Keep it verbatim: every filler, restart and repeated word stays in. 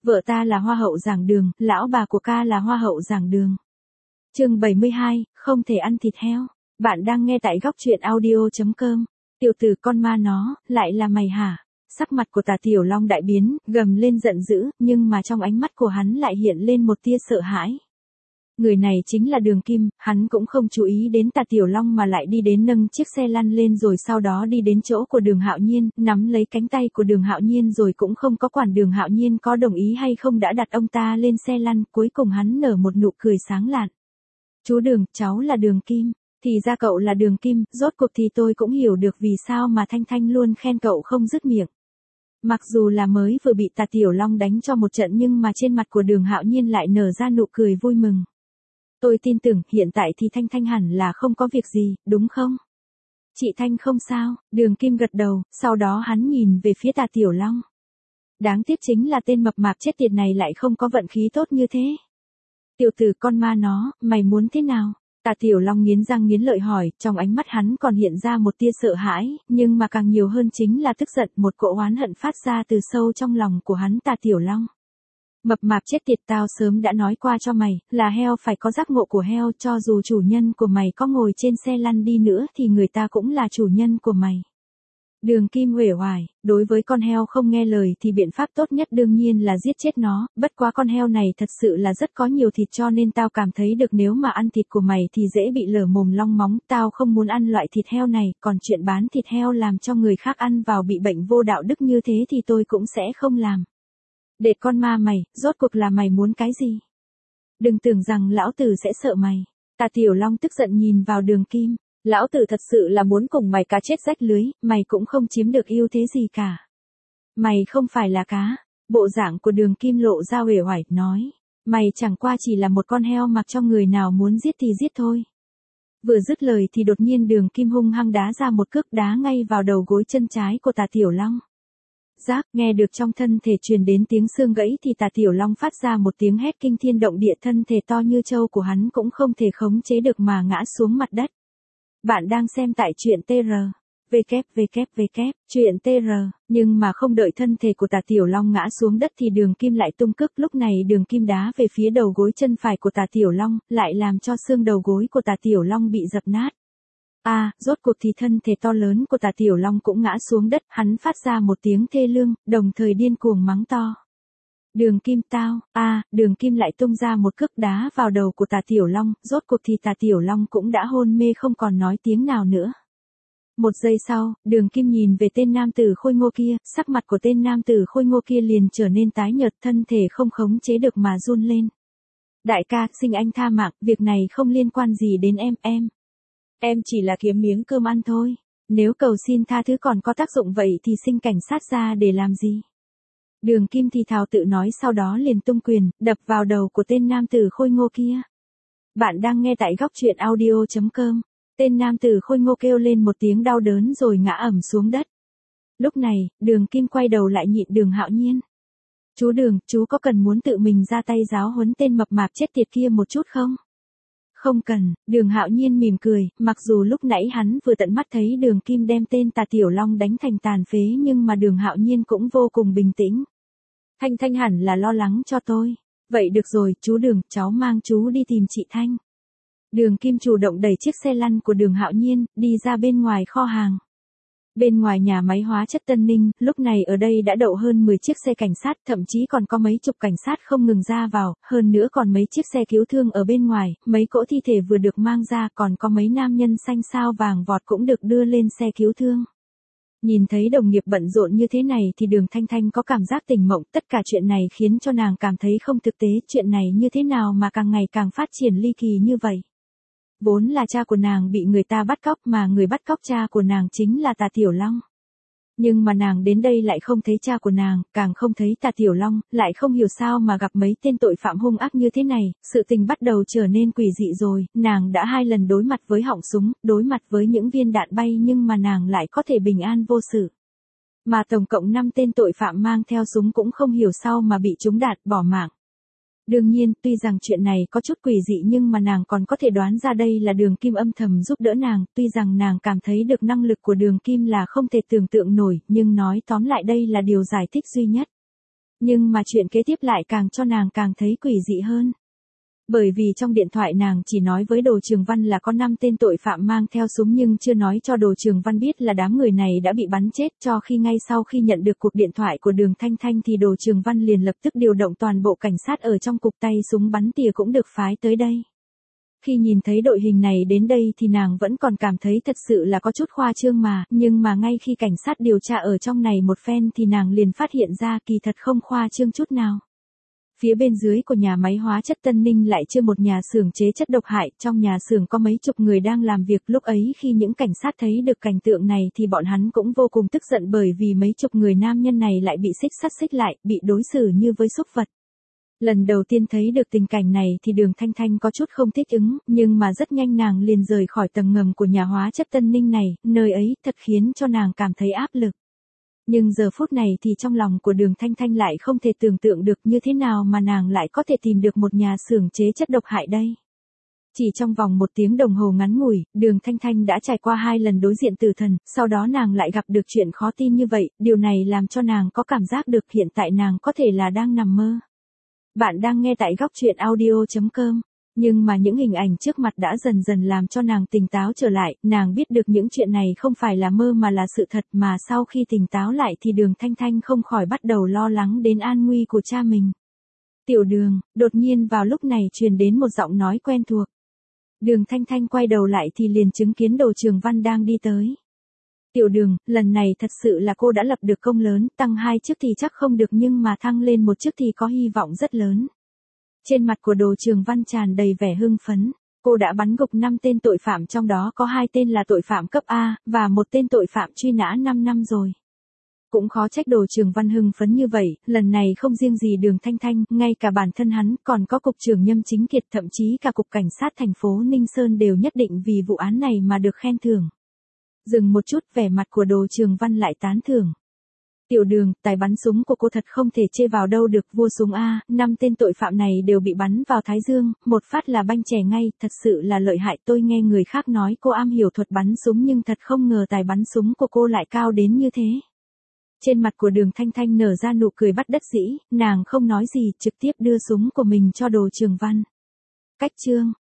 Vợ ta là hoa hậu giảng đường, lão bà của ca là hoa hậu giảng đường. Chương bảy mươi hai, không thể ăn thịt heo. Bạn đang nghe tại góc truyện audio chấm com. Tiểu tử con ma nó, lại là mày hả? Sắc mặt của Tà Tiểu Long đại biến, gầm lên giận dữ, nhưng mà trong ánh mắt của hắn lại hiện lên một tia sợ hãi. Người này chính là Đường Kim, hắn cũng không chú ý đến Tà Tiểu Long mà lại đi đến nâng chiếc xe lăn lên rồi sau đó đi đến chỗ của Đường Hạo Nhiên, nắm lấy cánh tay của Đường Hạo Nhiên rồi cũng không có quản Đường Hạo Nhiên có đồng ý hay không đã đặt ông ta lên xe lăn, cuối cùng hắn nở một nụ cười sáng lạn. Chú Đường, cháu là Đường Kim. Thì ra cậu là Đường Kim, rốt cuộc thì tôi cũng hiểu được vì sao mà Thanh Thanh luôn khen cậu không dứt miệng. Mặc dù là mới vừa bị Tà Tiểu Long đánh cho một trận nhưng mà trên mặt của Đường Hạo Nhiên lại nở ra nụ cười vui mừng. Tôi tin tưởng hiện tại thì Thanh Thanh hẳn là không có việc gì, đúng không? Chị Thanh không sao, Đường Kim gật đầu, sau đó hắn nhìn về phía Tà Tiểu Long. Đáng tiếc chính là tên mập mạp chết tiệt này lại không có vận khí tốt như thế. Tiểu tử con ma nó, mày muốn thế nào? Tà Tiểu Long nghiến răng nghiến lợi hỏi, trong ánh mắt hắn còn hiện ra một tia sợ hãi, nhưng mà càng nhiều hơn chính là tức giận, một cỗ oán hận phát ra từ sâu trong lòng của hắn. Tà Tiểu Long. Mập mạp chết tiệt, tao sớm đã nói qua cho mày, là heo phải có giác ngộ của heo, cho dù chủ nhân của mày có ngồi trên xe lăn đi nữa thì người ta cũng là chủ nhân của mày. Đường Kim uể oải, đối với con heo không nghe lời thì biện pháp tốt nhất đương nhiên là giết chết nó, bất quá con heo này thật sự là rất có nhiều thịt cho nên tao cảm thấy được nếu mà ăn thịt của mày thì dễ bị lở mồm long móng, tao không muốn ăn loại thịt heo này, còn chuyện bán thịt heo làm cho người khác ăn vào bị bệnh vô đạo đức như thế thì tôi cũng sẽ không làm. Để con ma mày, rốt cuộc là mày muốn cái gì? Đừng tưởng rằng lão tử sẽ sợ mày. Tà Tiểu Long tức giận nhìn vào Đường Kim. Lão tử thật sự là muốn cùng mày cá chết rách lưới, mày cũng không chiếm được ưu thế gì cả. Mày không phải là cá. Bộ dạng của Đường Kim lộ ra uể oải, nói. Mày chẳng qua chỉ là một con heo mặc cho người nào muốn giết thì giết thôi. Vừa dứt lời thì đột nhiên Đường Kim hung hăng đá ra một cước đá ngay vào đầu gối chân trái của Tà Tiểu Long. Rác, nghe được trong thân thể truyền đến tiếng xương gãy thì Tà Tiểu Long phát ra một tiếng hét kinh thiên động địa, thân thể to như trâu của hắn cũng không thể khống chế được mà ngã xuống mặt đất. Bạn đang xem tại truyện tê rờ. vê kép vê kép vê kép, truyện tê rờ, nhưng mà không đợi thân thể của Tà Tiểu Long ngã xuống đất thì Đường Kim lại tung cước, lúc này Đường Kim đá về phía đầu gối chân phải của Tà Tiểu Long, lại làm cho xương đầu gối của Tà Tiểu Long bị dập nát. A, à, rốt cuộc thì thân thể to lớn của Tà Tiểu Long cũng ngã xuống đất, hắn phát ra một tiếng thê lương, đồng thời điên cuồng mắng to. Đường Kim tao, a, à, Đường Kim lại tung ra một cước đá vào đầu của Tà Tiểu Long, rốt cuộc thì Tà Tiểu Long cũng đã hôn mê không còn nói tiếng nào nữa. Một giây sau, Đường Kim nhìn về tên nam tử khôi ngô kia, sắc mặt của tên nam tử khôi ngô kia liền trở nên tái nhợt, thân thể không khống chế được mà run lên. Đại ca, xin anh tha mạng, việc này không liên quan gì đến em, em. Em chỉ là kiếm miếng cơm ăn thôi. Nếu cầu xin tha thứ còn có tác dụng vậy thì xin cảnh sát ra để làm gì? Đường Kim thì thào tự nói, sau đó liền tung quyền, đập vào đầu của tên nam tử khôi ngô kia. Bạn đang nghe tại góc truyện audio chấm com. Tên nam tử khôi ngô kêu lên một tiếng đau đớn rồi ngã ẩm xuống đất. Lúc này, Đường Kim quay đầu lại nhịn Đường Hạo Nhiên. Chú Đường, chú có cần muốn tự mình ra tay giáo huấn tên mập mạp chết tiệt kia một chút không? Không cần, Đường Hạo Nhiên mỉm cười, mặc dù lúc nãy hắn vừa tận mắt thấy Đường Kim đem tên Tà Tiểu Long đánh thành tàn phế nhưng mà Đường Hạo Nhiên cũng vô cùng bình tĩnh. Thanh Thanh hẳn là lo lắng cho tôi. Vậy được rồi, chú Đường, cháu mang chú đi tìm chị Thanh. Đường Kim chủ động đẩy chiếc xe lăn của Đường Hạo Nhiên, đi ra bên ngoài kho hàng. Bên ngoài nhà máy hóa chất Tân Ninh, lúc này ở đây đã đậu hơn mười chiếc xe cảnh sát, thậm chí còn có mấy chục cảnh sát không ngừng ra vào, hơn nữa còn mấy chiếc xe cứu thương ở bên ngoài, mấy cỗ thi thể vừa được mang ra, còn có mấy nam nhân xanh sao vàng vọt cũng được đưa lên xe cứu thương. Nhìn thấy đồng nghiệp bận rộn như thế này thì Đường Thanh Thanh có cảm giác tỉnh mộng, tất cả chuyện này khiến cho nàng cảm thấy không thực tế, chuyện này như thế nào mà càng ngày càng phát triển ly kỳ như vậy. Vốn là cha của nàng bị người ta bắt cóc mà người bắt cóc cha của nàng chính là Tà Tiểu Long. Nhưng mà nàng đến đây lại không thấy cha của nàng, càng không thấy Tà Tiểu Long, lại không hiểu sao mà gặp mấy tên tội phạm hung ác như thế này, sự tình bắt đầu trở nên quỷ dị rồi, nàng đã hai lần đối mặt với họng súng, đối mặt với những viên đạn bay nhưng mà nàng lại có thể bình an vô sự. Mà tổng cộng năm tên tội phạm mang theo súng cũng không hiểu sao mà bị trúng đạn bỏ mạng. Đương nhiên, tuy rằng chuyện này có chút quỷ dị nhưng mà nàng còn có thể đoán ra đây là Đường Kim âm thầm giúp đỡ nàng, tuy rằng nàng cảm thấy được năng lực của Đường Kim là không thể tưởng tượng nổi, nhưng nói tóm lại đây là điều giải thích duy nhất. Nhưng mà chuyện kế tiếp lại càng cho nàng càng thấy quỷ dị hơn. Bởi vì trong điện thoại nàng chỉ nói với Đồ Trường Văn là có năm tên tội phạm mang theo súng nhưng chưa nói cho Đồ Trường Văn biết là đám người này đã bị bắn chết, cho khi ngay sau khi nhận được cuộc điện thoại của Đường Thanh Thanh thì Đồ Trường Văn liền lập tức điều động toàn bộ cảnh sát ở trong cục, tay súng bắn tỉa cũng được phái tới đây. Khi nhìn thấy đội hình này đến đây thì nàng vẫn còn cảm thấy thật sự là có chút khoa trương mà, nhưng mà ngay khi cảnh sát điều tra ở trong này một phen thì nàng liền phát hiện ra kỳ thật không khoa trương chút nào. Phía bên dưới của nhà máy hóa chất Tân Ninh lại chưa một nhà xưởng chế chất độc hại, trong nhà xưởng có mấy chục người đang làm việc. Lúc ấy khi những cảnh sát thấy được cảnh tượng này thì bọn hắn cũng vô cùng tức giận, bởi vì mấy chục người nam nhân này lại bị xích sắt xích lại, bị đối xử như với súc vật. Lần đầu tiên thấy được tình cảnh này thì Đường Thanh Thanh có chút không thích ứng, nhưng mà rất nhanh nàng liền rời khỏi tầng ngầm của nhà hóa chất Tân Ninh này, nơi ấy thật khiến cho nàng cảm thấy áp lực. Nhưng giờ phút này thì trong lòng của Đường Thanh Thanh lại không thể tưởng tượng được như thế nào mà nàng lại có thể tìm được một nhà xưởng chế chất độc hại đây. Chỉ trong vòng một tiếng đồng hồ ngắn ngủi, Đường Thanh Thanh đã trải qua hai lần đối diện tử thần, sau đó nàng lại gặp được chuyện khó tin như vậy, điều này làm cho nàng có cảm giác được hiện tại nàng có thể là đang nằm mơ. Bạn đang nghe tại góc truyện audio chấm com. Nhưng mà những hình ảnh trước mặt đã dần dần làm cho nàng tỉnh táo trở lại, nàng biết được những chuyện này không phải là mơ mà là sự thật, mà sau khi tỉnh táo lại thì Đường Thanh Thanh không khỏi bắt đầu lo lắng đến an nguy của cha mình. Tiểu Đường, đột nhiên vào lúc này truyền đến một giọng nói quen thuộc. Đường Thanh Thanh quay đầu lại thì liền chứng kiến Đồ Trường Văn đang đi tới. Tiểu Đường, lần này thật sự là cô đã lập được công lớn, tăng hai chức thì chắc không được nhưng mà thăng lên một chức thì có hy vọng rất lớn. Trên mặt của Đồ Trường Văn tràn đầy vẻ hưng phấn, cô đã bắn gục năm tên tội phạm, trong đó có hai tên là tội phạm cấp A, và một tên tội phạm truy nã năm năm rồi. Cũng khó trách Đồ Trường Văn hưng phấn như vậy, lần này không riêng gì Đường Thanh Thanh, ngay cả bản thân hắn, còn có cục trưởng Nhâm Chính Kiệt, thậm chí cả cục cảnh sát thành phố Ninh Sơn đều nhất định vì vụ án này mà được khen thưởng. Dừng một chút, vẻ mặt của Đồ Trường Văn lại tán thưởng. Tiểu Đường, tài bắn súng của cô thật không thể chê vào đâu được, vua súng A, năm tên tội phạm này đều bị bắn vào thái dương, một phát là banh chè ngay, thật sự là lợi hại. Tôi nghe người khác nói cô am hiểu thuật bắn súng nhưng thật không ngờ tài bắn súng của cô lại cao đến như thế. Trên mặt của Đường Thanh Thanh nở ra nụ cười bất đắc dĩ, nàng không nói gì, trực tiếp đưa súng của mình cho Đồ Trường Văn. Cách chương